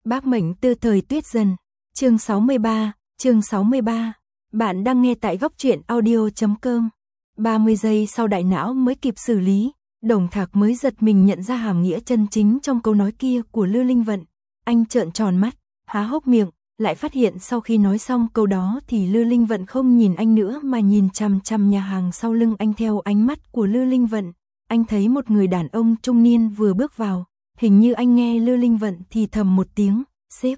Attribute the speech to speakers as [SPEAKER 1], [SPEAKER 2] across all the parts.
[SPEAKER 1] Bác mệnh tư thời tuyết dần. Chương 63. Bạn đang nghe tại góc truyện audio.com. 30 giây sau đại não mới kịp xử lý, Đồng Thạc mới giật mình nhận ra hàm nghĩa chân chính trong câu nói kia của Lư Linh Vận. Anh trợn tròn mắt, há hốc miệng, lại phát hiện sau khi nói xong câu đó thì Lư Linh Vận không nhìn anh nữa mà nhìn chằm chằm nhà hàng sau lưng anh. Theo ánh mắt của Lư Linh Vận, anh thấy một người đàn ông trung niên vừa bước vào. Hình như anh nghe Lư Linh Vận thì thầm một tiếng, sếp.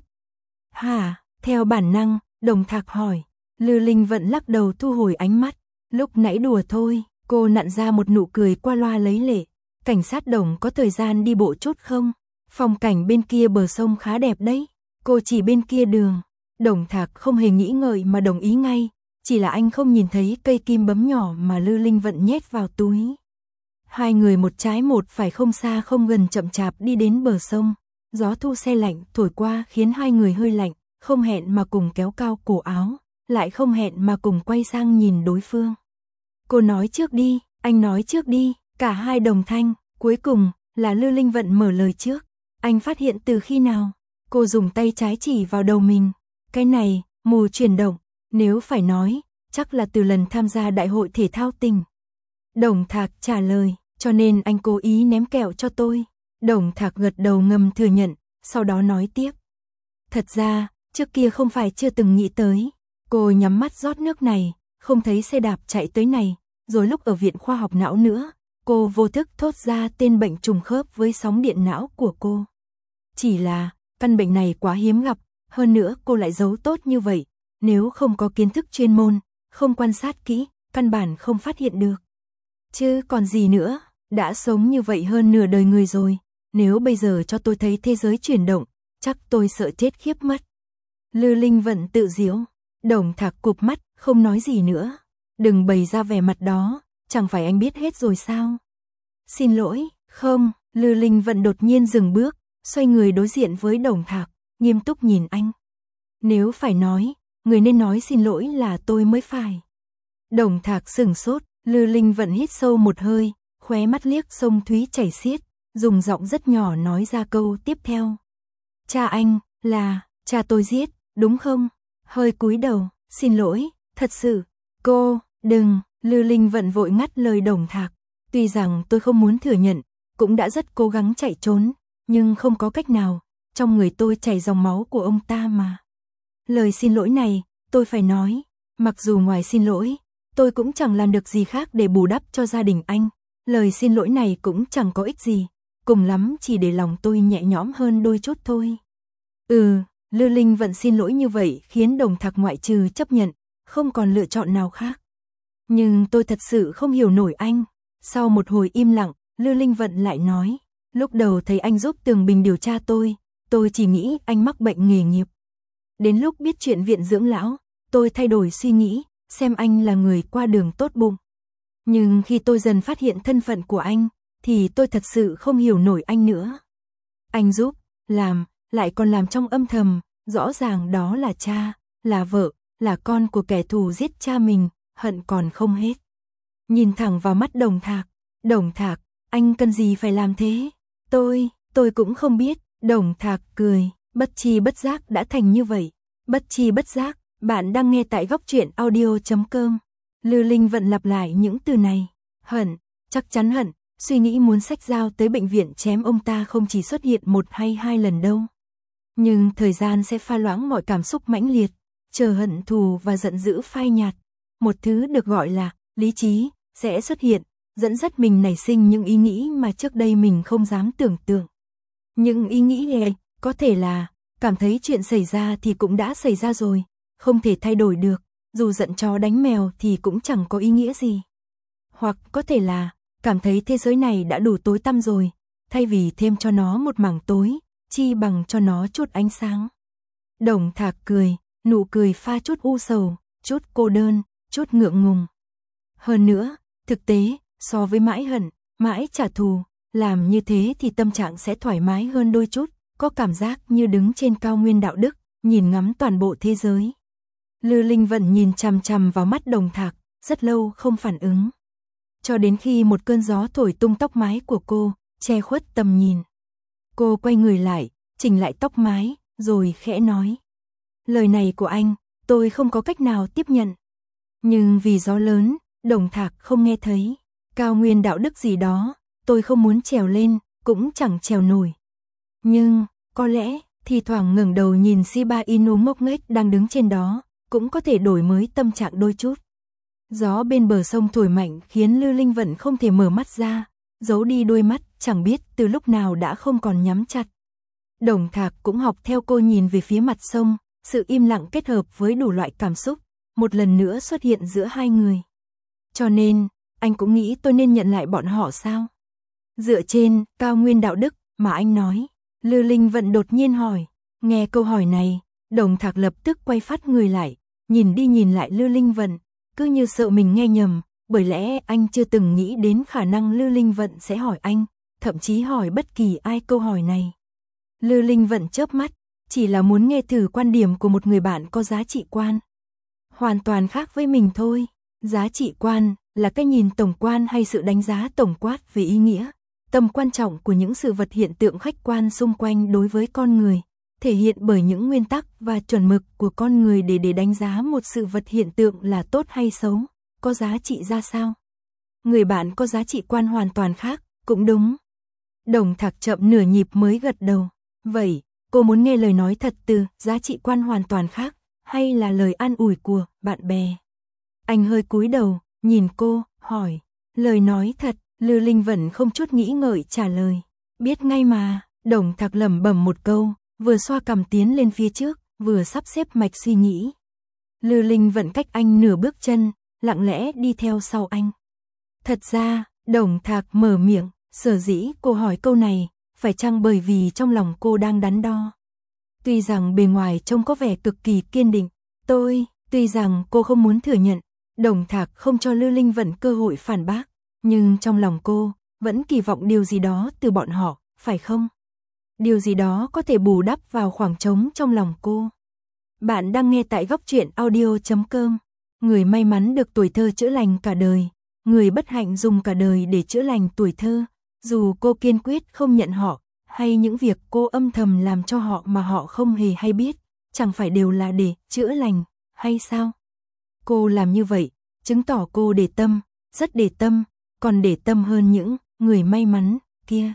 [SPEAKER 1] Hả? Theo bản năng, Đồng Thạc hỏi. Lư Linh Vận lắc đầu thu hồi ánh mắt. Lúc nãy đùa thôi, cô nặn ra một nụ cười qua loa lấy lệ. Cảnh sát Đồng có thời gian đi bộ chút không? Phong cảnh bên kia bờ sông khá đẹp đấy. Cô chỉ bên kia đường. Đồng Thạc không hề nghĩ ngợi mà đồng ý ngay. Chỉ là anh không nhìn thấy cây kim bấm nhỏ mà Lư Linh Vận nhét vào túi. Hai người một trái một phải không xa không gần chậm chạp đi đến bờ sông. Gió thu se lạnh thổi qua khiến hai người hơi lạnh, không hẹn mà cùng kéo cao cổ áo, lại không hẹn mà cùng quay sang nhìn đối phương. Cô nói trước đi, anh nói trước đi, cả hai đồng thanh, cuối cùng là Lư Linh Vận mở lời trước. Anh phát hiện từ khi nào? Cô dùng tay trái chỉ vào đầu mình. Cái này, mù chuyển động, nếu phải nói, chắc là từ lần tham gia đại hội thể thao tỉnh. Đồng Thạc trả lời, cho nên anh cố ý ném kẹo cho tôi. Đồng Thạc gật đầu ngầm thừa nhận, sau đó nói tiếp. Thật ra, trước kia không phải chưa từng nghĩ tới. Cô nhắm mắt rót nước này, không thấy xe đạp chạy tới này, rồi lúc ở viện khoa học não nữa, cô vô thức thốt ra tên bệnh trùng khớp với sóng điện não của cô. Chỉ là, căn bệnh này quá hiếm gặp, hơn nữa cô lại giấu tốt như vậy, nếu không có kiến thức chuyên môn, không quan sát kỹ, căn bản không phát hiện được. Chứ còn gì nữa, đã sống như vậy hơn nửa đời người rồi, nếu bây giờ cho tôi thấy thế giới chuyển động, chắc tôi sợ chết khiếp mất. Lư Linh Vận tự giễu. Đồng Thạc cụp mắt, không nói gì nữa. Đừng bày ra vẻ mặt đó, chẳng phải anh biết hết rồi sao? Xin lỗi, không, Lư Linh Vận đột nhiên dừng bước, xoay người đối diện với Đồng Thạc, nghiêm túc nhìn anh. Nếu phải nói, người nên nói xin lỗi là tôi mới phải. Đồng Thạc sửng sốt, Lư Linh Vận hít sâu một hơi, khóe mắt liếc sông Thúy chảy xiết, dùng giọng rất nhỏ nói ra câu tiếp theo. Cha anh, là, cha tôi giết, đúng không? Hơi cúi đầu, xin lỗi, thật sự, cô, đừng, Lư Linh Vận vội ngắt lời Đồng Thạc. Tuy rằng tôi không muốn thừa nhận, cũng đã rất cố gắng chạy trốn, nhưng không có cách nào, trong người tôi chảy dòng máu của ông ta mà. Lời xin lỗi này, tôi phải nói, mặc dù ngoài xin lỗi, tôi cũng chẳng làm được gì khác để bù đắp cho gia đình anh. Lời xin lỗi này cũng chẳng có ích gì, cùng lắm chỉ để lòng tôi nhẹ nhõm hơn đôi chút thôi. Lư Linh Vận xin lỗi như vậy khiến Đồng Thạc ngoại trừ chấp nhận, không còn lựa chọn nào khác. Nhưng tôi thật sự không hiểu nổi anh. Sau một hồi im lặng, Lư Linh Vận lại nói, lúc đầu thấy anh giúp Tường Bình điều tra tôi chỉ nghĩ anh mắc bệnh nghề nghiệp. Đến lúc biết chuyện viện dưỡng lão, tôi thay đổi suy nghĩ, xem anh là người qua đường tốt bụng. Nhưng khi tôi dần phát hiện thân phận của anh, thì tôi thật sự không hiểu nổi anh nữa. Anh giúp, làm, lại còn làm trong âm thầm, rõ ràng đó là cha, là vợ, là con của kẻ thù giết cha mình, hận còn không hết. Nhìn thẳng vào mắt Đồng Thạc, anh cần gì phải làm thế? Tôi cũng không biết, Đồng Thạc cười, bất chi bất giác đã thành như vậy. Bất chi bất giác, bạn đang nghe tại góc truyện audio.com. Lư Linh Vận lặp lại những từ này, hận, chắc chắn hận, suy nghĩ muốn xách dao tới bệnh viện chém ông ta không chỉ xuất hiện một hay hai lần đâu. Nhưng thời gian sẽ pha loãng mọi cảm xúc mãnh liệt, chờ hận thù và giận dữ phai nhạt. Một thứ được gọi là lý trí sẽ xuất hiện, dẫn dắt mình nảy sinh những ý nghĩ mà trước đây mình không dám tưởng tượng. Những ý nghĩ này có thể là cảm thấy chuyện xảy ra thì cũng đã xảy ra rồi, không thể thay đổi được, dù giận chó đánh mèo thì cũng chẳng có ý nghĩa gì. Hoặc có thể là cảm thấy thế giới này đã đủ tối tăm rồi, thay vì thêm cho nó một mảng tối, chi bằng cho nó chút ánh sáng. Đồng Thạc cười, nụ cười pha chút u sầu, chút cô đơn, chút ngượng ngùng. Hơn nữa, thực tế, so với mãi hận, mãi trả thù, làm như thế thì tâm trạng sẽ thoải mái hơn đôi chút, có cảm giác như đứng trên cao nguyên đạo đức, nhìn ngắm toàn bộ thế giới. Lư Linh Vận nhìn chằm chằm vào mắt Đồng Thạc, rất lâu không phản ứng. Cho đến khi một cơn gió thổi tung tóc mái của cô, che khuất tầm nhìn. Cô quay người lại, chỉnh lại tóc mái, rồi khẽ nói. Lời này của anh, tôi không có cách nào tiếp nhận. Nhưng vì gió lớn, Đồng Thạc không nghe thấy. Cao nguyên đạo đức gì đó, tôi không muốn trèo lên, cũng chẳng trèo nổi. Nhưng, có lẽ, thì thoảng ngẩng đầu nhìn Shiba Inu ngốc nghếch đang đứng trên đó, cũng có thể đổi mới tâm trạng đôi chút. Gió bên bờ sông thổi mạnh khiến Lư Linh Vận không thể mở mắt ra, giấu đi đôi mắt, chẳng biết từ lúc nào đã không còn nhắm chặt. Đồng Thạc cũng học theo cô nhìn về phía mặt sông, sự im lặng kết hợp với đủ loại cảm xúc, một lần nữa xuất hiện giữa hai người. Cho nên, anh cũng nghĩ tôi nên nhận lại bọn họ sao? Dựa trên cao nguyên đạo đức mà anh nói, Lư Linh Vận đột nhiên hỏi. Nghe câu hỏi này, Đồng Thạc lập tức quay phát người lại, nhìn đi nhìn lại Lư Linh Vận, cứ như sợ mình nghe nhầm, bởi lẽ anh chưa từng nghĩ đến khả năng Lư Linh Vận sẽ hỏi anh, thậm chí hỏi bất kỳ ai câu hỏi này. Lư Linh Vận chớp mắt, chỉ là muốn nghe thử quan điểm của một người bạn có giá trị quan hoàn toàn khác với mình thôi. Giá trị quan là cái nhìn tổng quan hay sự đánh giá tổng quát về ý nghĩa, tầm quan trọng của những sự vật hiện tượng khách quan xung quanh đối với con người, thể hiện bởi những nguyên tắc và chuẩn mực của con người để đánh giá một sự vật hiện tượng là tốt hay xấu, có giá trị ra sao. Người bạn có giá trị quan hoàn toàn khác, cũng đúng. Đồng Thạc chậm nửa nhịp mới gật đầu. Vậy, cô muốn nghe lời nói thật từ giá trị quan hoàn toàn khác, hay là lời an ủi của bạn bè? Anh hơi cúi đầu, nhìn cô, hỏi. Lời nói thật, Lư Linh Vận không chút nghĩ ngợi trả lời. Biết ngay mà, Đồng Thạc lẩm bẩm một câu, vừa xoa cằm tiến lên phía trước, vừa sắp xếp mạch suy nghĩ. Lư Linh Vận cách anh nửa bước chân, lặng lẽ đi theo sau anh. Thật ra, Đồng Thạc mở miệng, sở dĩ cô hỏi câu này, phải chăng bởi vì trong lòng cô đang đắn đo. Tuy rằng bề ngoài trông có vẻ cực kỳ kiên định, tuy rằng cô không muốn thừa nhận, Đồng Thạc không cho Lư Linh Vận cơ hội phản bác, nhưng trong lòng cô vẫn kỳ vọng điều gì đó từ bọn họ, phải không? Điều gì đó có thể bù đắp vào khoảng trống trong lòng cô. Bạn đang nghe tại Góc Truyện Audio.com. Người may mắn được tuổi thơ chữa lành cả đời, người bất hạnh dùng cả đời để chữa lành tuổi thơ, dù cô kiên quyết không nhận họ, hay những việc cô âm thầm làm cho họ mà họ không hề hay biết, chẳng phải đều là để chữa lành, hay sao? Cô làm như vậy, chứng tỏ cô để tâm, rất để tâm, còn để tâm hơn những người may mắn kia.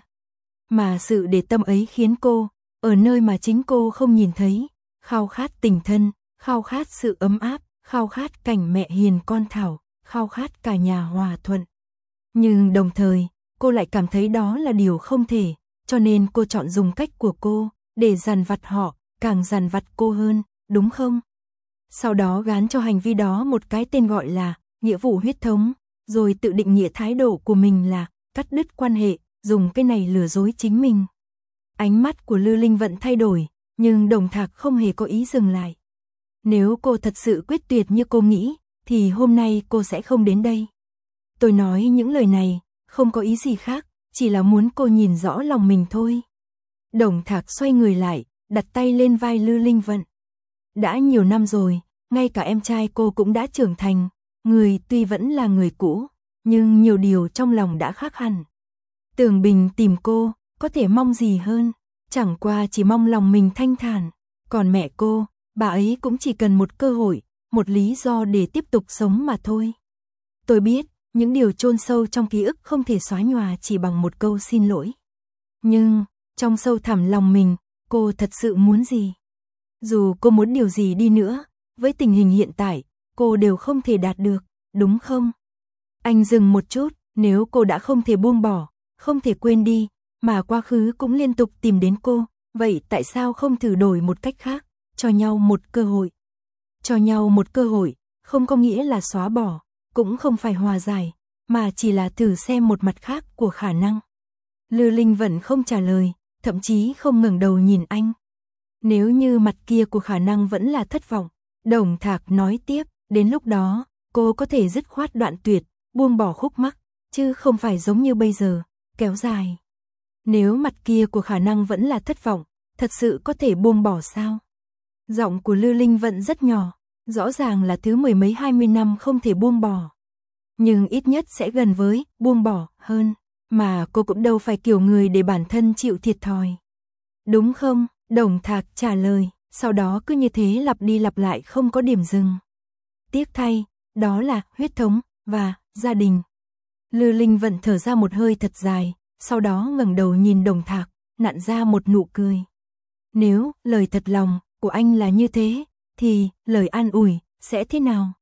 [SPEAKER 1] Mà sự để tâm ấy khiến cô, ở nơi mà chính cô không nhìn thấy, khao khát tình thân, khao khát sự ấm áp, khao khát cảnh mẹ hiền con thảo, khao khát cả nhà hòa thuận. Nhưng đồng thời, cô lại cảm thấy đó là điều không thể, cho nên cô chọn dùng cách của cô, để dằn vặt họ, càng dằn vặt cô hơn, đúng không? Sau đó gán cho hành vi đó một cái tên gọi là nghĩa vụ huyết thống, rồi tự định nghĩa thái độ của mình là cắt đứt quan hệ, dùng cái này lừa dối chính mình. Ánh mắt của Lư Linh Vận thay đổi, nhưng Đồng Thạc không hề có ý dừng lại. Nếu cô thật sự quyết tuyệt như cô nghĩ, thì hôm nay cô sẽ không đến đây. Tôi nói những lời này, không có ý gì khác, chỉ là muốn cô nhìn rõ lòng mình thôi. Đồng Thạc xoay người lại, đặt tay lên vai Lư Linh Vận. Đã nhiều năm rồi, ngay cả em trai cô cũng đã trưởng thành, người tuy vẫn là người cũ, nhưng nhiều điều trong lòng đã khác hẳn. Tưởng Bình tìm cô, có thể mong gì hơn, chẳng qua chỉ mong lòng mình thanh thản. Còn mẹ cô, bà ấy cũng chỉ cần một cơ hội, một lý do để tiếp tục sống mà thôi. Tôi biết, những điều chôn sâu trong ký ức không thể xóa nhòa chỉ bằng một câu xin lỗi. Nhưng, trong sâu thẳm lòng mình, cô thật sự muốn gì? Dù cô muốn điều gì đi nữa, với tình hình hiện tại, cô đều không thể đạt được, đúng không? Anh dừng một chút, nếu cô đã không thể buông bỏ, không thể quên đi, mà quá khứ cũng liên tục tìm đến cô, vậy tại sao không thử đổi một cách khác, cho nhau một cơ hội? Cho nhau một cơ hội, không có nghĩa là xóa bỏ, cũng không phải hòa giải, mà chỉ là thử xem một mặt khác của khả năng. Lư Linh vẫn không trả lời, thậm chí không ngẩng đầu nhìn anh. Nếu như mặt kia của khả năng vẫn là thất vọng, Đồng Thạc nói tiếp, đến lúc đó, cô có thể dứt khoát đoạn tuyệt, buông bỏ khúc mắc, chứ không phải giống như bây giờ, kéo dài. Nếu mặt kia của khả năng vẫn là thất vọng, thật sự có thể buông bỏ sao? Giọng của Lư Linh vẫn rất nhỏ, rõ ràng là thứ 10 mấy 20 năm không thể buông bỏ. Nhưng ít nhất sẽ gần với buông bỏ hơn, mà cô cũng đâu phải kiểu người để bản thân chịu thiệt thòi. Đúng không? Đồng Thạc trả lời, sau đó cứ như thế lặp đi lặp lại không có điểm dừng. Tiếc thay, đó là huyết thống và gia đình. Lư Linh Vận thở ra một hơi thật dài, sau đó ngẩng đầu nhìn Đồng Thạc, nặn ra một nụ cười. Nếu lời thật lòng của anh là như thế, thì lời an ủi sẽ thế nào?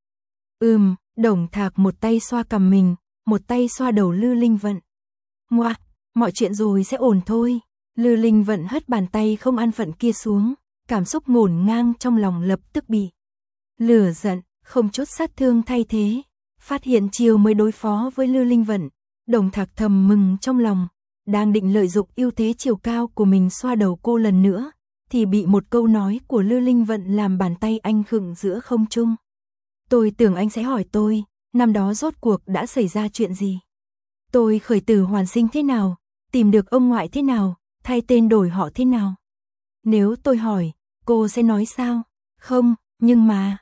[SPEAKER 1] Đồng Thạc một tay xoa cằm mình, một tay xoa đầu Lư Linh Vận. Ngoa, mọi chuyện rồi sẽ ổn thôi. Lư Linh Vận hất bàn tay không an phận kia xuống, cảm xúc ngổn ngang trong lòng lập tức bị lửa giận, không chút sát thương thay thế. Phát hiện chiều mới đối phó với Lư Linh Vận, Đồng Thạc thầm mừng trong lòng, đang định lợi dụng ưu thế chiều cao của mình xoa đầu cô lần nữa, thì bị một câu nói của Lư Linh Vận làm bàn tay anh khựng giữa không trung. Tôi tưởng anh sẽ hỏi tôi, năm đó rốt cuộc đã xảy ra chuyện gì? Tôi khởi tử hoàn sinh thế nào? Tìm được ông ngoại thế nào? Thay tên đổi họ thế nào? Nếu tôi hỏi, cô sẽ nói sao? Không, nhưng mà,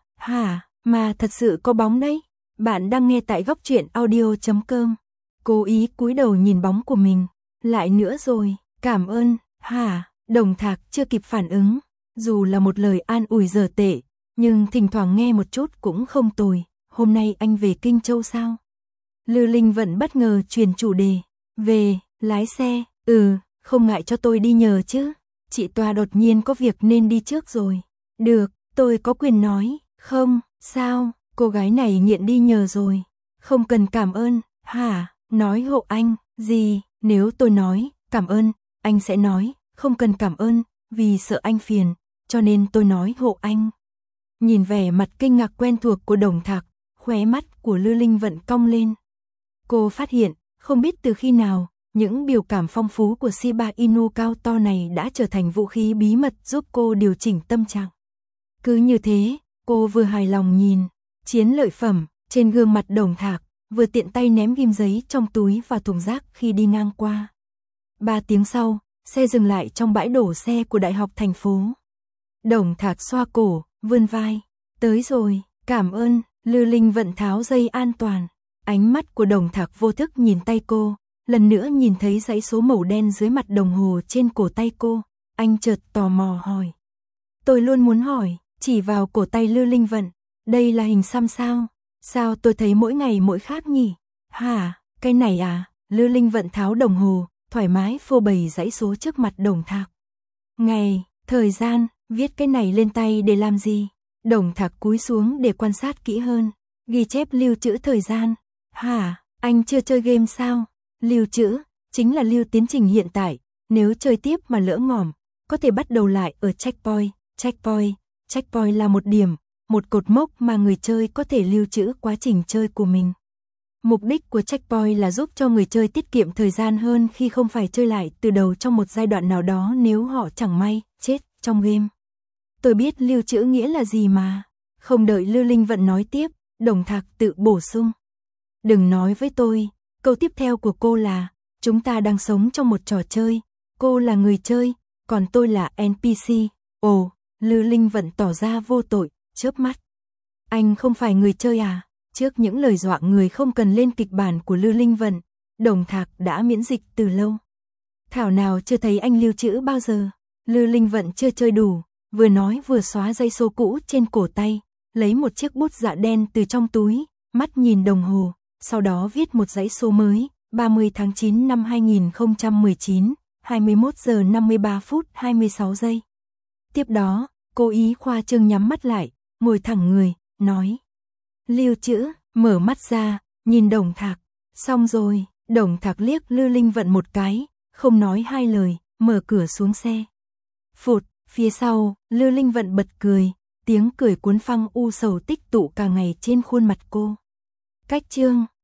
[SPEAKER 1] mà thật sự có bóng đấy. Bạn đang nghe tại góc truyện audio.com. Cố ý cúi đầu nhìn bóng của mình. Lại nữa rồi, cảm ơn, Đồng Thạc chưa kịp phản ứng. Dù là một lời an ủi dở tệ, nhưng thỉnh thoảng nghe một chút cũng không tồi. Hôm nay anh về Kinh Châu sao? Lư Linh Vận bất ngờ chuyển chủ đề. Về, lái xe, không ngại cho tôi đi nhờ chứ. Chị Toa đột nhiên có việc nên đi trước rồi. Được, tôi có quyền nói. Không, sao, cô gái này nghiện đi nhờ rồi. Không cần cảm ơn, nói hộ anh, gì, nếu tôi nói, cảm ơn, anh sẽ nói, không cần cảm ơn, vì sợ anh phiền, cho nên tôi nói hộ anh. Nhìn vẻ mặt kinh ngạc quen thuộc của Đồng Thạc, khóe mắt của Lư Linh Vận cong lên. Cô phát hiện, không biết từ khi nào, những biểu cảm phong phú của Shiba Inu cao to này đã trở thành vũ khí bí mật giúp cô điều chỉnh tâm trạng. Cứ như thế, cô vừa hài lòng nhìn chiến lợi phẩm trên gương mặt Đồng Thạc, vừa tiện tay ném ghim giấy trong túi vào thùng rác khi đi ngang qua. 3 tiếng sau, xe dừng lại trong bãi đổ xe của Đại học thành phố. Đồng Thạc xoa cổ, vươn vai. Tới rồi, cảm ơn. Lư Linh Vận tháo dây an toàn. Ánh mắt của Đồng Thạc vô thức nhìn tay cô, lần nữa nhìn thấy dãy số màu đen dưới mặt đồng hồ trên cổ tay cô. Anh chợt tò mò hỏi. Tôi luôn muốn hỏi, chỉ vào cổ tay Lư Linh Vận. Đây là hình xăm sao? Sao tôi thấy mỗi ngày mỗi khác nhỉ? Cái này à? Lư Linh Vận tháo đồng hồ, thoải mái phô bày dãy số trước mặt Đồng Thạc. Ngày, thời gian, viết cái này lên tay để làm gì? Đồng Thạc cúi xuống để quan sát kỹ hơn. Ghi chép lưu trữ thời gian. Anh chưa chơi game sao? Lưu trữ, chính là lưu tiến trình hiện tại. Nếu chơi tiếp mà lỡ ngỏm, có thể bắt đầu lại ở checkpoint. Checkpoint là một điểm, một cột mốc mà người chơi có thể lưu trữ quá trình chơi của mình. Mục đích của checkpoint là giúp cho người chơi tiết kiệm thời gian hơn khi không phải chơi lại từ đầu trong một giai đoạn nào đó nếu họ chẳng may chết trong game. Tôi biết lưu trữ nghĩa là gì mà. Không đợi Lư Linh Vận nói tiếp, Đồng Thạc tự bổ sung. Đừng nói với tôi, câu tiếp theo của cô là, chúng ta đang sống trong một trò chơi, cô là người chơi, còn tôi là NPC. Ồ, Lư Linh Vận tỏ ra vô tội, chớp mắt. Anh không phải người chơi à? Trước những lời dọa người không cần lên kịch bản của Lư Linh Vận, Đồng Thạc đã miễn dịch từ lâu. Thảo nào chưa thấy anh lưu trữ bao giờ. Lư Linh Vận chưa chơi đủ, vừa nói vừa xóa dây số cũ trên cổ tay, lấy một chiếc bút dạ đen từ trong túi, mắt nhìn đồng hồ, sau đó viết một dãy số mới, 30 tháng 9 năm 2019, 21 giờ 53 phút 26 giây. Tiếp đó, cố ý khoa trương nhắm mắt lại, ngồi thẳng người, nói. Lưu trữ, mở mắt ra, nhìn Đồng Thạc. Xong rồi, Đồng Thạc liếc Lư Linh Vận một cái, không nói hai lời, mở cửa xuống xe. Phụt, phía sau, Lư Linh Vận bật cười, tiếng cười cuốn phăng u sầu tích tụ cả ngày trên khuôn mặt cô. Cách chương